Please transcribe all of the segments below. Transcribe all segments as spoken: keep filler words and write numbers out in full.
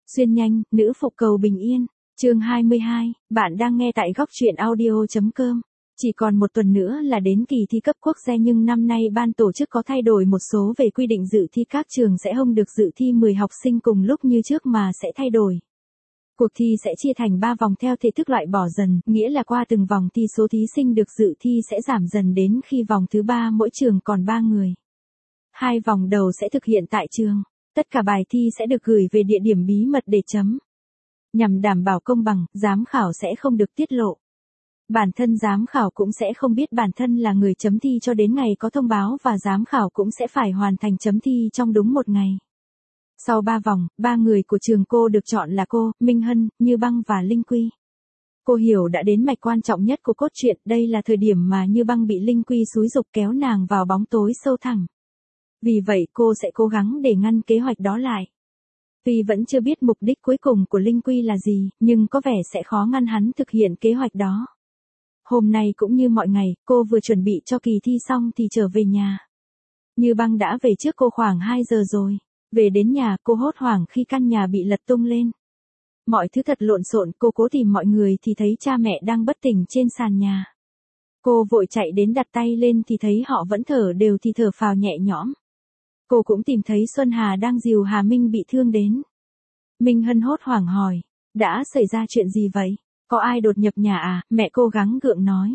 Xuyên nhanh, nữ phục cầu bình yên. Chương hai mươi hai, bạn đang nghe tại góc truyện audio chấm com. Chỉ còn một tuần nữa là đến kỳ thi cấp quốc gia nhưng năm nay ban tổ chức có thay đổi một số về quy định dự thi, các trường sẽ không được dự thi mười học sinh cùng lúc như trước mà sẽ thay đổi. Cuộc thi sẽ chia thành ba vòng theo thể thức loại bỏ dần, nghĩa là qua từng vòng thi số thí sinh được dự thi sẽ giảm dần đến khi vòng thứ ba mỗi trường còn ba người. Hai vòng đầu sẽ thực hiện tại trường. Tất cả bài thi sẽ được gửi về địa điểm bí mật để chấm. Nhằm đảm bảo công bằng, giám khảo sẽ không được tiết lộ. Bản thân giám khảo cũng sẽ không biết bản thân là người chấm thi cho đến ngày có thông báo và giám khảo cũng sẽ phải hoàn thành chấm thi trong đúng một ngày. Sau ba vòng, ba người của trường cô được chọn là cô, Minh Hân, Như Băng và Linh Quy. Cô hiểu đã đến mạch quan trọng nhất của cốt truyện, đây là thời điểm mà Như Băng bị Linh Quy xúi giục kéo nàng vào bóng tối sâu thẳm. Vì vậy cô sẽ cố gắng để ngăn kế hoạch đó lại. Tuy vẫn chưa biết mục đích cuối cùng của Linh Quy là gì, nhưng có vẻ sẽ khó ngăn hắn thực hiện kế hoạch đó. Hôm nay cũng như mọi ngày, cô vừa chuẩn bị cho kỳ thi xong thì trở về nhà. Như Băng đã về trước cô khoảng hai giờ rồi. Về đến nhà cô hốt hoảng khi căn nhà bị lật tung lên. Mọi thứ thật lộn xộn, cô cố tìm mọi người thì thấy cha mẹ đang bất tỉnh trên sàn nhà. Cô vội chạy đến đặt tay lên thì thấy họ vẫn thở đều thì thở phào nhẹ nhõm. Cô cũng tìm thấy Xuân Hà đang dìu Hà Minh bị thương đến. Minh Hân hốt hoảng hỏi, đã xảy ra chuyện gì vậy? Có ai đột nhập nhà à? Mẹ cô gắng gượng nói.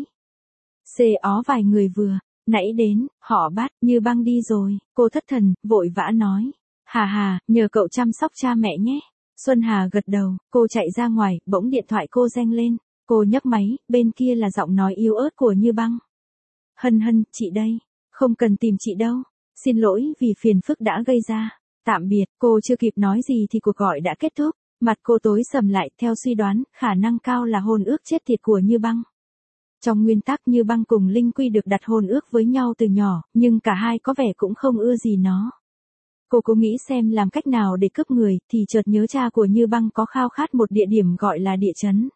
Xê ó vài người vừa nãy đến, họ bắt Như Băng đi rồi. Cô thất thần, vội vã nói. Hà Hà, nhờ cậu chăm sóc cha mẹ nhé. Xuân Hà gật đầu, cô chạy ra ngoài, bỗng điện thoại cô reng lên. Cô nhấc máy, bên kia là giọng nói yếu ớt của Như Băng. Hân Hân, chị đây. Không cần tìm chị đâu. Xin lỗi vì phiền phức đã gây ra. Tạm biệt, cô chưa kịp nói gì thì cuộc gọi đã kết thúc. Mặt cô tối sầm lại, theo suy đoán, khả năng cao là hôn ước chết tiệt của Như Băng. Trong nguyên tắc Như Băng cùng Linh Quy được đặt hôn ước với nhau từ nhỏ, nhưng cả hai có vẻ cũng không ưa gì nó. Cô cố nghĩ xem làm cách nào để cướp người, thì chợt nhớ cha của Như Băng có khao khát một địa điểm gọi là địa chấn.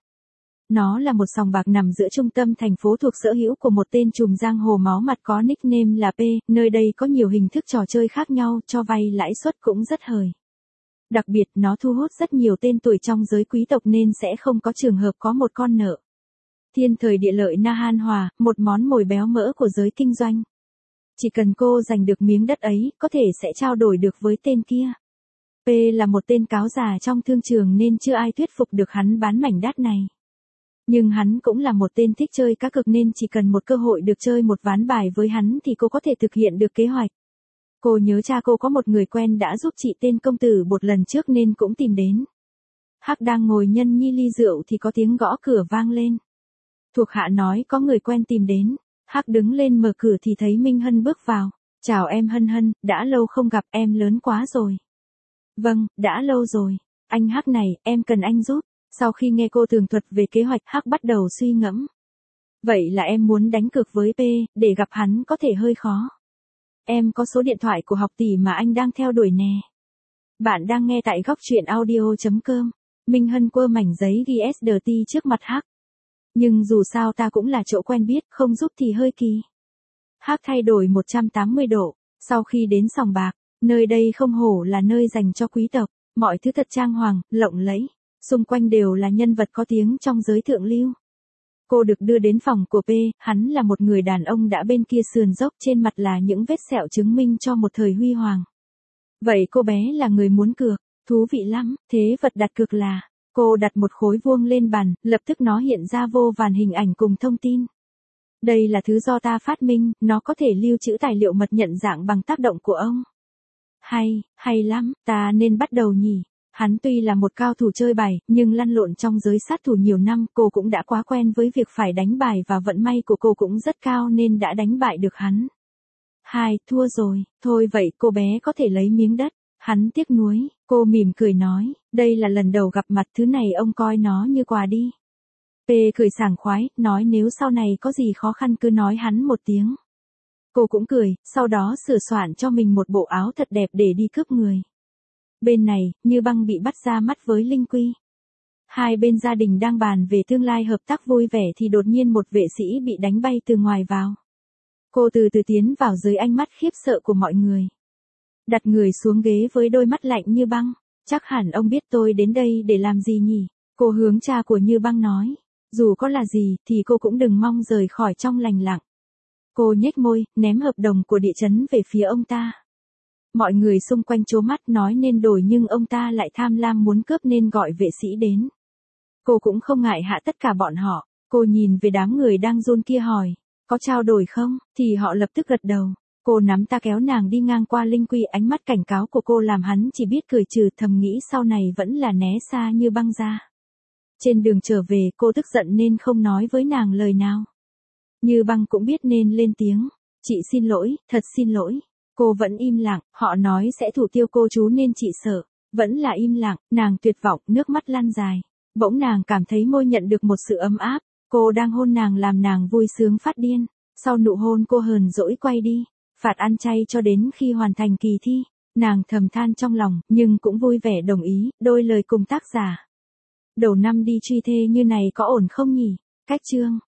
Nó là một sòng bạc nằm giữa trung tâm thành phố thuộc sở hữu của một tên trùm giang hồ máu mặt có nickname là P, nơi đây có nhiều hình thức trò chơi khác nhau, cho vay lãi suất cũng rất hời. Đặc biệt, nó thu hút rất nhiều tên tuổi trong giới quý tộc nên sẽ không có trường hợp có một con nợ. Thiên thời địa lợi na han hòa, một món mồi béo mỡ của giới kinh doanh. Chỉ cần cô giành được miếng đất ấy, có thể sẽ trao đổi được với tên kia. P là một tên cáo già trong thương trường nên chưa ai thuyết phục được hắn bán mảnh đất này. Nhưng hắn cũng là một tên thích chơi cá cược nên chỉ cần một cơ hội được chơi một ván bài với hắn thì cô có thể thực hiện được kế hoạch. Cô nhớ cha cô có một người quen đã giúp chị tên công tử một lần trước nên cũng tìm đến. Hắc đang ngồi nhân nhi ly rượu thì có tiếng gõ cửa vang lên. Thuộc hạ nói có người quen tìm đến. Hắc đứng lên mở cửa thì thấy Minh Hân bước vào. Chào em Hân Hân, đã lâu không gặp, em lớn quá rồi. Vâng, đã lâu rồi. Anh Hắc này, em cần anh giúp. Sau khi nghe cô tường thuật về kế hoạch, Hắc bắt đầu suy ngẫm. Vậy là em muốn đánh cược với P, để gặp hắn có thể hơi khó. Em có số điện thoại của học tỷ mà anh đang theo đuổi nè. Bạn đang nghe tại góc truyện audio chấm com. Minh Hân quơ mảnh giấy ghi ét đê tê trước mặt Hắc. Nhưng dù sao ta cũng là chỗ quen biết, không giúp thì hơi kỳ. Hắc thay đổi một trăm tám mươi độ, sau khi đến sòng bạc, nơi đây không hổ là nơi dành cho quý tộc, mọi thứ thật trang hoàng, lộng lẫy, xung quanh đều là nhân vật có tiếng trong giới thượng lưu. Cô được đưa đến phòng của P, hắn là một người đàn ông đã bên kia sườn dốc, trên mặt là những vết sẹo chứng minh cho một thời huy hoàng. Vậy cô bé là người muốn cược, thú vị lắm, thế vật đặt cược là... Cô đặt một khối vuông lên bàn, lập tức nó hiện ra vô vàn hình ảnh cùng thông tin. Đây là thứ do ta phát minh, nó có thể lưu trữ tài liệu mật nhận dạng bằng tác động của ông. Hay, hay lắm, ta nên bắt đầu nhỉ. Hắn tuy là một cao thủ chơi bài, nhưng lăn lộn trong giới sát thủ nhiều năm, cô cũng đã quá quen với việc phải đánh bài và vận may của cô cũng rất cao nên đã đánh bại được hắn. Hai, thua rồi, thôi vậy cô bé có thể lấy miếng đất. Hắn tiếc nuối, cô mỉm cười nói, đây là lần đầu gặp mặt, thứ này ông coi nó như quà đi. P cười sảng khoái, nói nếu sau này có gì khó khăn cứ nói hắn một tiếng. Cô cũng cười, sau đó sửa soạn cho mình một bộ áo thật đẹp để đi cướp người. Bên này, Như Băng bị bắt ra mắt với Linh Quy. Hai bên gia đình đang bàn về tương lai hợp tác vui vẻ thì đột nhiên một vệ sĩ bị đánh bay từ ngoài vào. Cô từ từ tiến vào dưới ánh mắt khiếp sợ của mọi người. Đặt người xuống ghế với đôi mắt lạnh như băng. Chắc hẳn ông biết tôi đến đây để làm gì nhỉ? Cô hướng cha của Như Băng nói. Dù có là gì thì cô cũng đừng mong rời khỏi trong lành lặng. Cô nhếch môi, ném hợp đồng của địa chấn về phía ông ta. Mọi người xung quanh trố mắt nói nên đổi nhưng ông ta lại tham lam muốn cướp nên gọi vệ sĩ đến. Cô cũng không ngại hạ tất cả bọn họ. Cô nhìn về đám người đang run kia hỏi, có trao đổi không? Thì họ lập tức gật đầu. Cô nắm ta kéo nàng đi ngang qua Linh Quy, ánh mắt cảnh cáo của cô làm hắn chỉ biết cười trừ, thầm nghĩ sau này vẫn là né xa Như Băng ra. Trên đường trở về cô tức giận nên không nói với nàng lời nào. Như Băng cũng biết nên lên tiếng. Chị xin lỗi, thật xin lỗi. Cô vẫn im lặng, họ nói sẽ thủ tiêu cô chú nên chị sợ. Vẫn là im lặng, nàng tuyệt vọng, nước mắt lăn dài. Bỗng nàng cảm thấy môi nhận được một sự ấm áp. Cô đang hôn nàng làm nàng vui sướng phát điên. Sau nụ hôn cô hờn dỗi quay đi. Phạt ăn chay cho đến khi hoàn thành kỳ thi. Nàng thầm than trong lòng, nhưng cũng vui vẻ đồng ý, đôi lời cùng tác giả. Đầu năm đi truy thê như này có ổn không nhỉ? Cách chương.